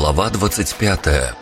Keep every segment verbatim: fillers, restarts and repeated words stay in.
Глава двадцать пятая.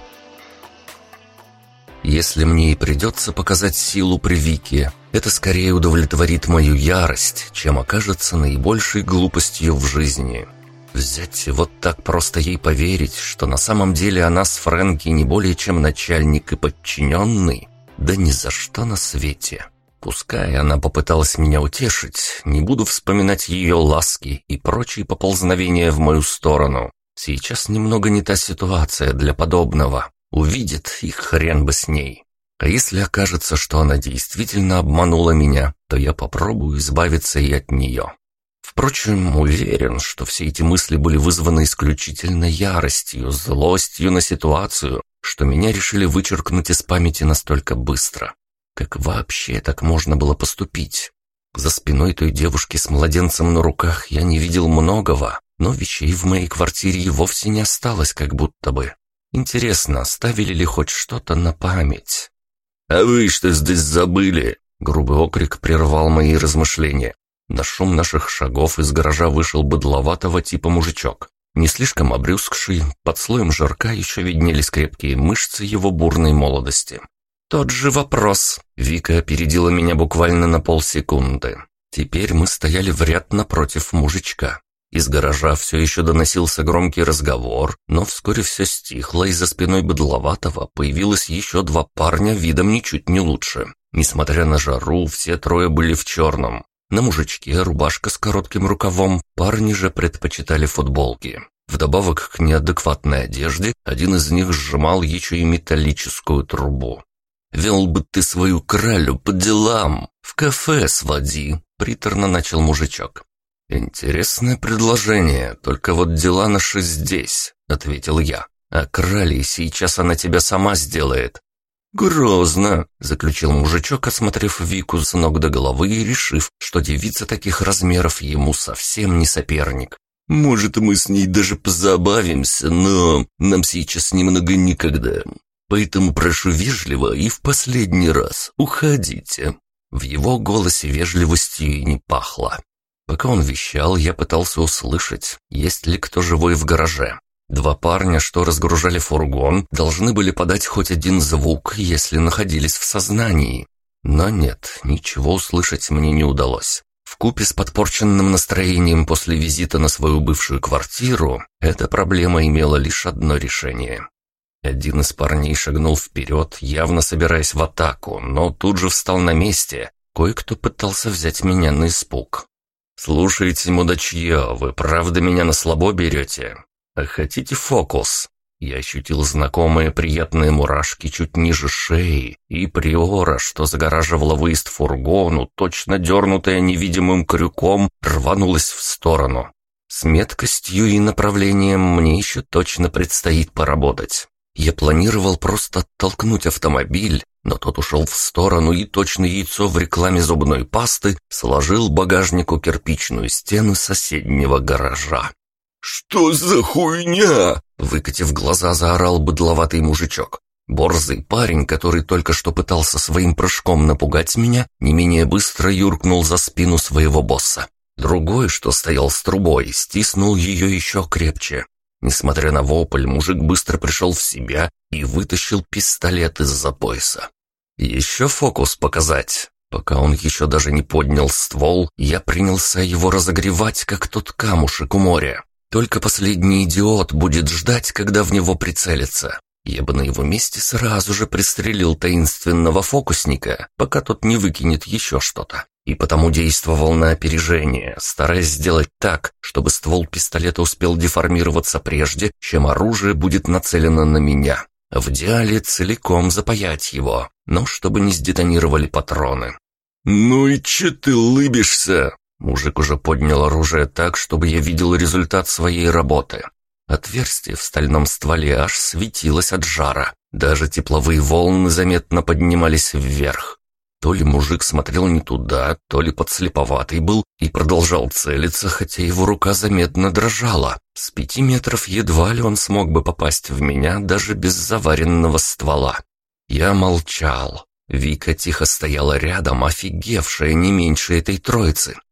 Если мне и придется показать силу при Вике, это скорее удовлетворит мою ярость, чем окажется наибольшей глупостью в жизни. Взять и вот так просто ей поверить, что на самом деле она с Фрэнки не более чем начальник и подчиненный? Да ни за что на свете. Пускай она попыталась меня утешить, не буду вспоминать ее ласки и прочие поползновения в мою сторону. Сейчас немного не та ситуация для подобного. Увидит, и хрен бы с ней. А если окажется, что она действительно обманула меня, то я попробую избавиться и от нее. Впрочем, уверен, что все эти мысли были вызваны исключительно яростью, злостью на ситуацию, что меня решили вычеркнуть из памяти настолько быстро. Как вообще так можно было поступить? За спиной той девушки с младенцем на руках я не видел многого, но вещей в моей квартире и вовсе не осталось как будто бы. Интересно, оставили ли хоть что-то на память? «А вы что здесь забыли?» Грубый окрик прервал мои размышления. На шум наших шагов из гаража вышел быдловатого типа мужичок. Не слишком обрюзгший, под слоем жирка еще виднелись крепкие мышцы его бурной молодости. «Тот же вопрос». Вика опередила меня буквально на полсекунды. Теперь мы стояли в ряд напротив мужичка. Из гаража все еще доносился громкий разговор, но вскоре все стихло, и за спиной быдловатого появилось еще два парня видом ничуть не лучше. Несмотря на жару, все трое были в черном. На мужичке рубашка с коротким рукавом, парни же предпочитали футболки. Вдобавок к неадекватной одежде, один из них сжимал еще и металлическую трубу. «Вел бы ты свою кралю по делам, в кафе своди», — приторно начал мужичок. «Интересное предложение, только вот дела наши здесь», — ответил я. «А крали сейчас она тебя сама сделает». «Грозно», — заключил мужичок, осмотрев Вику с ног до головы и решив, что девица таких размеров ему совсем не соперник. «Может, мы с ней даже позабавимся, но нам сейчас немного некогда. Поэтому прошу вежливо и в последний раз уходите». В его голосе вежливостью и не пахло. Пока он вещал, я пытался услышать, есть ли кто живой в гараже. Два парня, что разгружали фургон, должны были подать хоть один звук, если находились в сознании. Но нет, ничего услышать мне не удалось. Вкупе с подпорченным настроением после визита на свою бывшую квартиру, эта проблема имела лишь одно решение. Один из парней шагнул вперед, явно собираясь в атаку, но тут же встал на месте. Кое-кто пытался взять меня на испуг. «Слушайте, мудачье, вы правда меня на слабо берете? А хотите фокус?» Я ощутил знакомые приятные мурашки чуть ниже шеи, и приора, что загораживала выезд фургону, точно дернутая невидимым крюком, рванулась в сторону. С меткостью и направлением мне еще точно предстоит поработать. Я планировал просто оттолкнуть автомобиль, но тот ушел в сторону и точно яйцо в рекламе зубной пасты сложил багажнику кирпичную стену соседнего гаража. «Что за хуйня?» — выкатив глаза, заорал быдловатый мужичок. Борзый парень, который только что пытался своим прыжком напугать меня, не менее быстро юркнул за спину своего босса. Другой, что стоял с трубой, стиснул ее еще крепче. Несмотря на вопль, мужик быстро пришел в себя и вытащил пистолет из-за пояса. «Еще фокус показать». Пока он еще даже не поднял ствол, я принялся его разогревать, как тот камушек у моря. Только последний идиот будет ждать, когда в него прицелятся. Я бы на его месте сразу же пристрелил таинственного фокусника, пока тот не выкинет еще что-то. И потому действовал на опережение, стараясь сделать так, чтобы ствол пистолета успел деформироваться прежде, чем оружие будет нацелено на меня. В идеале целиком запаять его, но чтобы не сдетонировали патроны. «Ну и че ты лыбишься?» Мужик уже поднял оружие так, чтобы я видел результат своей работы. Отверстие в стальном стволе аж светилось от жара. Даже тепловые волны заметно поднимались вверх. То ли мужик смотрел не туда, то ли подслеповатый был и продолжал целиться, хотя его рука заметно дрожала. С пяти метров едва ли он смог бы попасть в меня даже без заваренного ствола. Я молчал. Вика тихо стояла рядом, офигевшая не меньше этой троицы.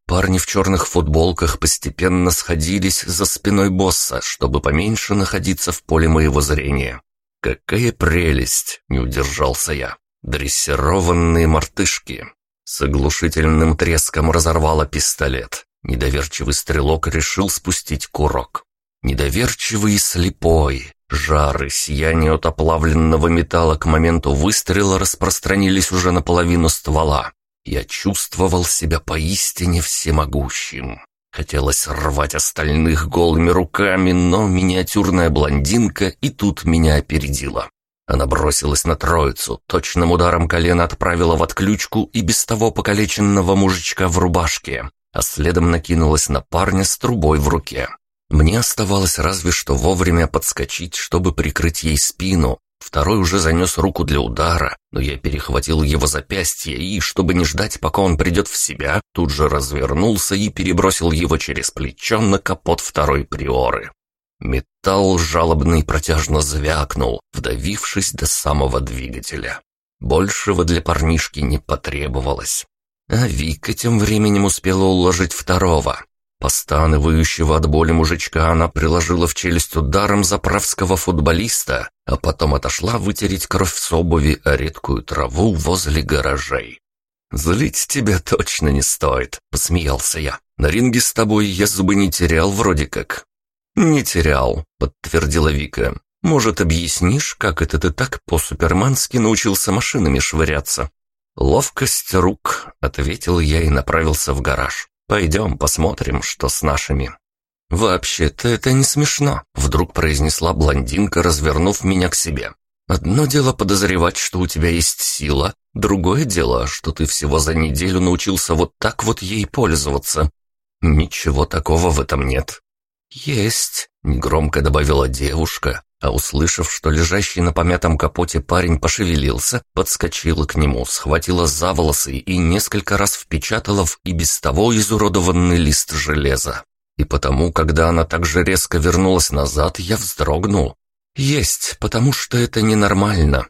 Парни в черных футболках постепенно сходились за спиной босса, чтобы поменьше находиться в поле моего зрения. «Какая прелесть!» — не удержался я. «Дрессированные мартышки!» С оглушительным треском разорвало пистолет. Недоверчивый стрелок решил спустить курок. Недоверчивый и слепой. Жар и сияние от оплавленного металла к моменту выстрела распространились уже наполовину ствола. Я чувствовал себя поистине всемогущим. Хотелось рвать остальных голыми руками, но миниатюрная блондинка и тут меня опередила. Она бросилась на троицу, точным ударом колена отправила в отключку и без того покалеченного мужичка в рубашке, а следом накинулась на парня с трубой в руке. Мне оставалось разве что вовремя подскочить, чтобы прикрыть ей спину. Второй уже занес руку для удара, но я перехватил его запястье и, чтобы не ждать, пока он придет в себя, тут же развернулся и перебросил его через плечо на капот второй приоры. Металл жалобно и протяжно звякнул, вдавившись до самого двигателя. Большего для парнишки не потребовалось. А Вика тем временем успела уложить второго. Постанывающего от боли мужичка она приложила в челюсть ударом заправского футболиста, а потом отошла вытереть кровь с обуви о редкую траву возле гаражей. «Злить тебя точно не стоит», — посмеялся я. «На ринге с тобой я зубы не терял вроде как». «Не терял», — подтвердила Вика. «Может, объяснишь, как это ты так по-супермански научился машинами швыряться?» «Ловкость рук», — ответил я и направился в гараж. «Пойдем посмотрим, что с нашими». «Вообще-то это не смешно», — вдруг произнесла блондинка, развернув меня к себе. «Одно дело подозревать, что у тебя есть сила, другое дело, что ты всего за неделю научился вот так вот ей пользоваться». «Ничего такого в этом нет». «Есть», — негромко добавила девушка, а услышав, что лежащий на помятом капоте парень пошевелился, подскочила к нему, схватила за волосы и несколько раз впечатала в и без того изуродованный лист железа. И потому, когда она так же резко вернулась назад, я вздрогнул. «Есть, потому что это ненормально».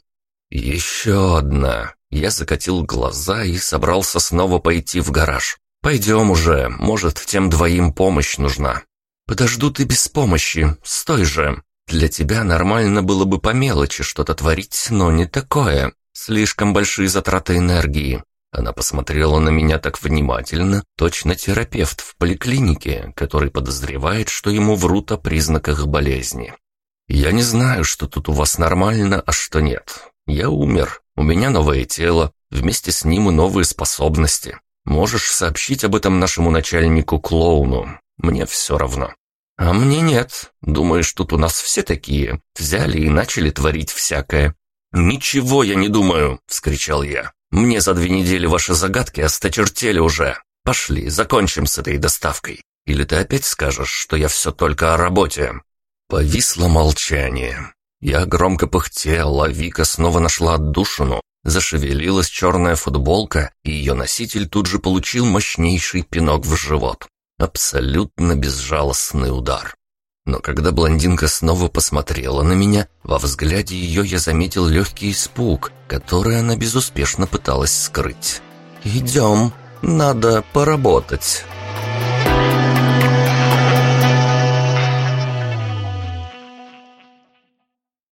«Еще одна». Я закатил глаза и собрался снова пойти в гараж. «Пойдем уже, может, тем двоим помощь нужна». «Подождут и без помощи, стой же. Для тебя нормально было бы по мелочи что-то творить, но не такое. Слишком большие затраты энергии». Она посмотрела на меня так внимательно, точно терапевт в поликлинике, который подозревает, что ему врут о признаках болезни. «Я не знаю, что тут у вас нормально, а что нет. Я умер, у меня новое тело, вместе с ним и новые способности. Можешь сообщить об этом нашему начальнику-клоуну, мне все равно». «А мне нет. Думаешь, тут у нас все такие? Взяли и начали творить всякое». «Ничего я не думаю!» — вскричал я. «Мне за две недели ваши загадки осточертели уже. Пошли, закончим с этой доставкой. Или ты опять скажешь, что я все только о работе?» Повисло молчание. Я громко пыхтел, а Вика снова нашла отдушину. Зашевелилась черная футболка, и ее носитель тут же получил мощнейший пинок в живот. Абсолютно безжалостный удар. Но когда блондинка снова посмотрела на меня, во взгляде ее я заметил легкий испуг, который она безуспешно пыталась скрыть. «Идем, надо поработать».